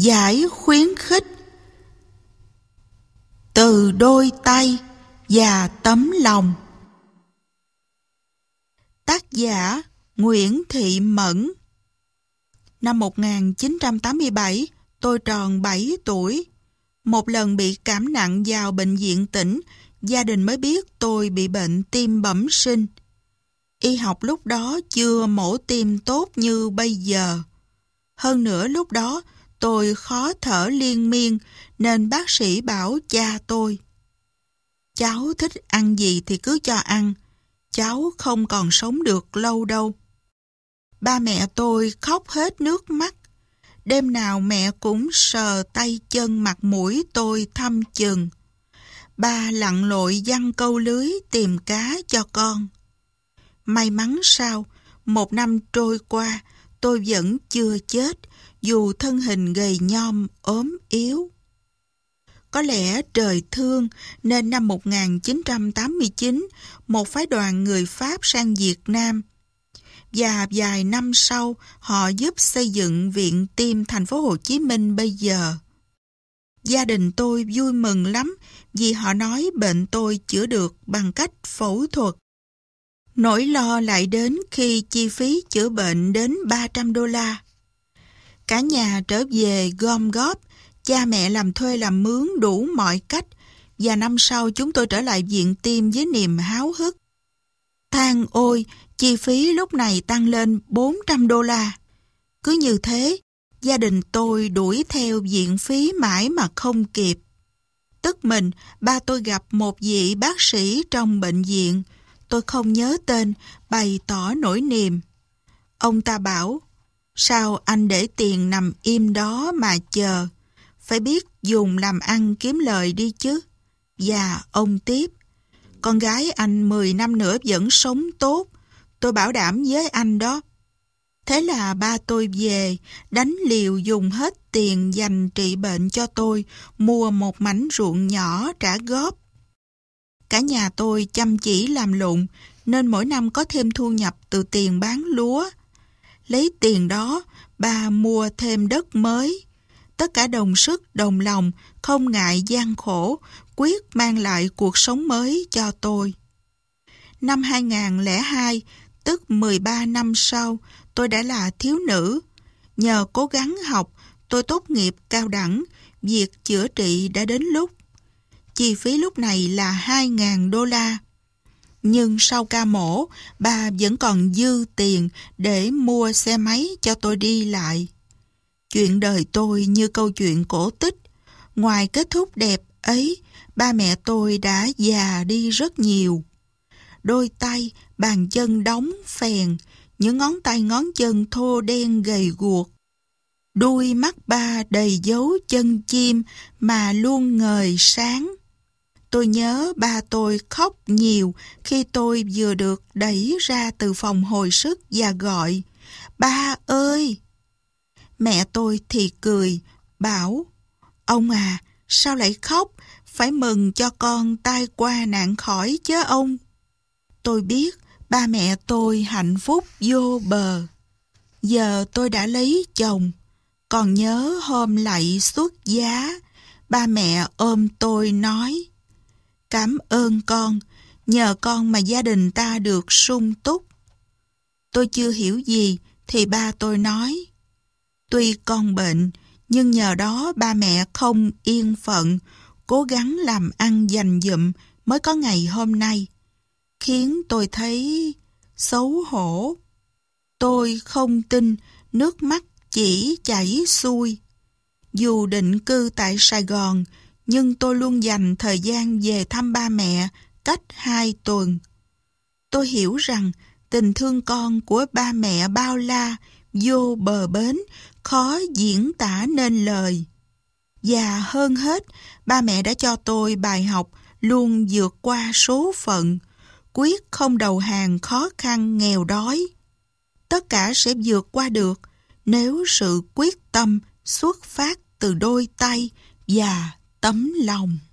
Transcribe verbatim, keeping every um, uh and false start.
Giải khuyến khích từ đôi tay và tấm lòng. Tác giả Nguyễn Thị Mẫn. Năm một nghìn chín trăm tám mươi bảy, tôi tròn bảy tuổi. Một lần bị cảm nặng vào bệnh viện tỉnh, gia đình mới biết tôi bị bệnh tim bẩm sinh. Y học lúc đó chưa mổ tim tốt như bây giờ. Hơn nữa lúc đó tôi khó thở liên miên nên bác sĩ bảo cha tôi: cháu thích ăn gì thì cứ cho ăn, cháu không còn sống được lâu đâu. Ba mẹ tôi khóc hết nước mắt. Đêm nào mẹ cũng sờ tay chân mặt mũi tôi thăm chừng. Ba lặn lội giăng câu lưới tìm cá cho con. May mắn sao, một năm trôi qua, tôi vẫn chưa chết, dù thân hình gầy nhom, ốm yếu. Có lẽ trời thương nên năm một nghìn chín trăm tám mươi chín, một phái đoàn người Pháp sang Việt Nam. Và vài năm sau, họ giúp xây dựng Viện Tim thành phố Hồ Chí Minh bây giờ. Gia đình tôi vui mừng lắm vì họ nói bệnh tôi chữa được bằng cách phẫu thuật. Nỗi lo lại đến khi chi phí chữa bệnh đến ba trăm đô la. Cả nhà trở về gom góp, cha mẹ làm thuê làm mướn đủ mọi cách, và năm sau chúng tôi trở lại viện tim với niềm háo hức. Than ôi, chi phí lúc này tăng lên bốn trăm đô la. Cứ như thế, gia đình tôi đuổi theo viện phí mãi mà không kịp. Tức mình, ba tôi gặp một vị bác sĩ trong bệnh viện, tôi không nhớ tên, bày tỏ nỗi niềm. Ông ta bảo: sao anh để tiền nằm im đó mà chờ, phải biết dùng làm ăn kiếm lời đi chứ. Và ông tiếp: con gái anh mười năm nữa vẫn sống tốt, tôi bảo đảm với anh đó. Thế là ba tôi về, đánh liều dùng hết tiền dành trị bệnh cho tôi, mua một mảnh ruộng nhỏ trả góp. Cả nhà tôi chăm chỉ làm lụng, nên mỗi năm có thêm thu nhập từ tiền bán lúa. Lấy tiền đó, ba mua thêm đất mới. Tất cả đồng sức, đồng lòng, không ngại gian khổ, quyết mang lại cuộc sống mới cho tôi. Năm hai nghìn lẻ hai, tức mười ba năm sau, tôi đã là thiếu nữ. Nhờ cố gắng học, tôi tốt nghiệp cao đẳng, việc chữa trị đã đến lúc. Chi phí lúc này là hai nghìn đô la. Nhưng sau ca mổ, bà vẫn còn dư tiền để mua xe máy cho tôi đi lại. Chuyện đời tôi như câu chuyện cổ tích. Ngoài kết thúc đẹp ấy, ba mẹ tôi đã già đi rất nhiều. Đôi tay, bàn chân đóng phèn, những ngón tay ngón chân thô đen gầy guộc. Đuôi mắt ba đầy dấu chân chim mà luôn ngời sáng. Tôi nhớ ba tôi khóc nhiều khi tôi vừa được đẩy ra từ phòng hồi sức và gọi: ba ơi! Mẹ tôi thì cười, bảo: ông à, sao lại khóc? Phải mừng cho con tai qua nạn khỏi chứ ông. Tôi biết ba mẹ tôi hạnh phúc vô bờ. Giờ tôi đã lấy chồng. Còn nhớ hôm lạy xuất giá, ba mẹ ôm tôi nói: cảm ơn con, nhờ con mà gia đình ta được sung túc. Tôi chưa hiểu gì thì ba tôi nói: tuy con bệnh, nhưng nhờ đó ba mẹ không yên phận, cố gắng làm ăn dành dụm mới có ngày hôm nay. Khiến tôi thấy xấu hổ. Tôi không tin, nước mắt chỉ chảy xuôi. Dù định cư tại Sài Gòn, nhưng tôi luôn dành thời gian về thăm ba mẹ cách hai tuần. Tôi hiểu rằng tình thương con của ba mẹ bao la, vô bờ bến, khó diễn tả nên lời. Và hơn hết, ba mẹ đã cho tôi bài học luôn vượt qua số phận, quyết không đầu hàng khó khăn nghèo đói. Tất cả sẽ vượt qua được nếu sự quyết tâm xuất phát từ đôi tay và tấm lòng.